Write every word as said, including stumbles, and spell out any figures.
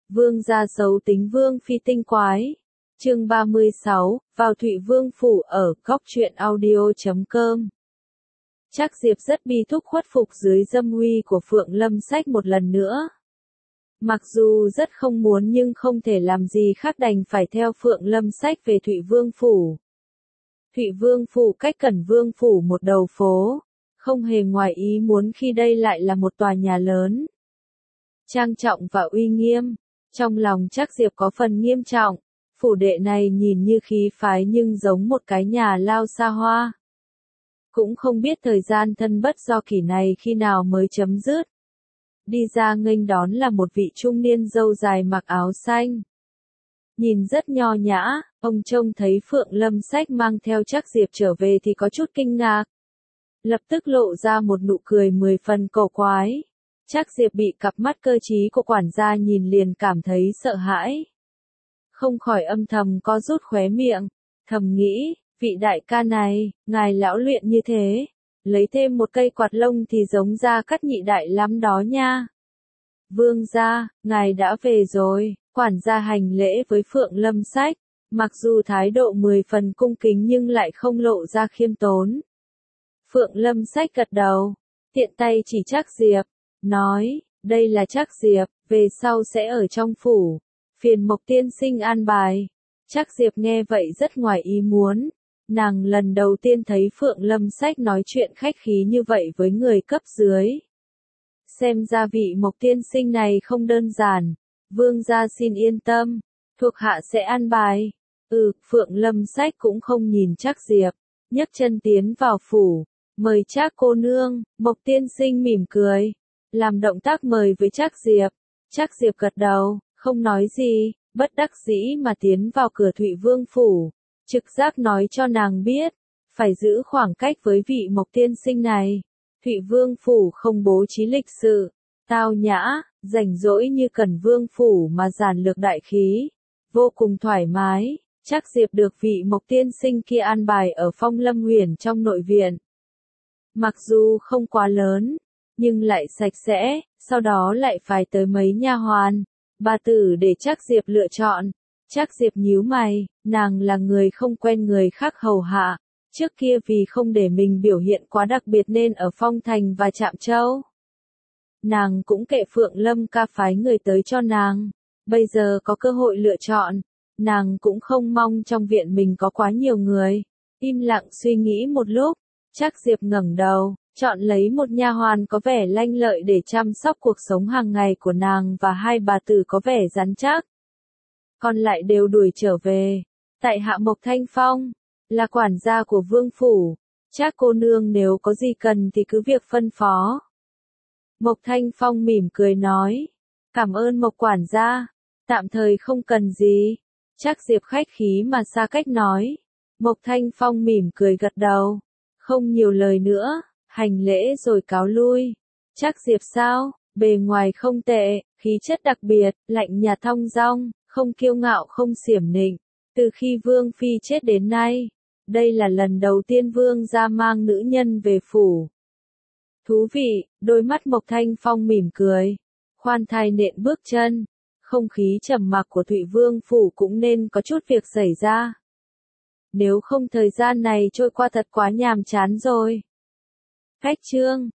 Vương gia xấu tính Vương phi tinh quái. Chương ba mươi sáu, vào Thụy Vương phủ ở góc truyện audio chấm com. Trác Diệp rất bi thúc khuất phục dưới dâm uy của Phượng Lâm Sách một lần nữa. Mặc dù rất không muốn nhưng không thể làm gì khác đành phải theo Phượng Lâm Sách về Thụy Vương phủ. Thụy Vương phủ cách Cẩn Vương phủ một đầu phố, không hề ngoài ý muốn khi đây lại là một tòa nhà lớn, trang trọng và uy nghiêm. Trong lòng Trác Diệp có phần nghiêm trọng, phủ đệ này nhìn như khí phái nhưng giống một cái nhà lao xa hoa. Cũng không biết thời gian thân bất do kỷ này khi nào mới chấm dứt. Đi ra nghênh đón là một vị trung niên râu dài mặc áo xanh. Nhìn rất nho nhã, ông trông thấy Phượng Lâm Sách mang theo Trác Diệp trở về thì có chút kinh ngạc. Lập tức lộ ra một nụ cười mười phần cổ quái. Trác Diệp bị cặp mắt cơ trí của quản gia nhìn liền cảm thấy sợ hãi. Không khỏi âm thầm co rút khóe miệng, thầm nghĩ, vị đại ca này, ngài lão luyện như thế, lấy thêm một cây quạt lông thì giống Gia Cát nhị đại lắm đó nha. Vương gia, ngài đã về rồi, quản gia hành lễ với Phượng Lâm Sách, mặc dù thái độ mười phần cung kính nhưng lại không lộ ra khiêm tốn. Phượng Lâm Sách gật đầu, tiện tay chỉ Trác Diệp, nói, đây là Trác Diệp, về sau sẽ ở trong phủ, phiền Mộc tiên sinh an bài. Trác Diệp nghe vậy rất ngoài ý muốn, nàng lần đầu tiên thấy Phượng Lâm Sách nói chuyện khách khí như vậy với người cấp dưới. Xem ra vị Mộc tiên sinh này không đơn giản, vương gia xin yên tâm, thuộc hạ sẽ an bài. Ừ, Phượng Lâm Sách cũng không nhìn Trác Diệp, nhấc chân tiến vào phủ, mời Trác cô nương. Mộc tiên sinh mỉm cười, làm động tác mời với Trác Diệp. Trác Diệp gật đầu, không nói gì, bất đắc dĩ mà tiến vào cửa Thụy Vương phủ, trực giác nói cho nàng biết, phải giữ khoảng cách với vị Mộc tiên sinh này. Thụy Vương phủ không bố trí lịch sự, tao nhã, rảnh rỗi như Cẩn Vương phủ mà giản lược đại khí, vô cùng thoải mái. Trác Diệp được vị Mộc tiên sinh kia an bài ở Phong Lâm Huyền trong nội viện. Mặc dù không quá lớn, nhưng lại sạch sẽ, sau đó lại phải tới mấy nha hoàn, bà tử để Trác Diệp lựa chọn. Trác Diệp nhíu mày, nàng là người không quen người khác hầu hạ, trước kia vì không để mình biểu hiện quá đặc biệt nên ở Phong Thành và Trạm Châu. Nàng cũng kệ Phượng Lâm ca phái người tới cho nàng, bây giờ có cơ hội lựa chọn, nàng cũng không mong trong viện mình có quá nhiều người. Im lặng suy nghĩ một lúc, Trác Diệp ngẩng đầu, chọn lấy một nha hoàn có vẻ lanh lợi để chăm sóc cuộc sống hàng ngày của nàng và hai bà tử có vẻ rắn chắc. Còn lại đều đuổi trở về. Tại hạ Mộc Thanh Phong, là quản gia của Vương phủ. Trác cô nương nếu có gì cần thì cứ việc phân phó. Mộc Thanh Phong mỉm cười nói, cảm ơn Mộc quản gia, tạm thời không cần gì. Trác Diệp khách khí mà xa cách nói. Mộc Thanh Phong mỉm cười gật đầu, không nhiều lời nữa, hành lễ rồi cáo lui. Trác Diệp sao, bề ngoài không tệ, khí chất đặc biệt, lạnh nhạt thong dong, không kiêu ngạo không xiểm nịnh. Từ khi Vương phi chết đến nay, đây là lần đầu tiên Vương gia mang nữ nhân về phủ. Thú vị, đôi mắt Mộc Thanh Phong mỉm cười, khoan thai nện bước chân. Không khí trầm mặc của Thụy Vương phủ cũng nên có chút việc xảy ra. Nếu không thời gian này trôi qua thật quá nhàm chán rồi. Khách trương,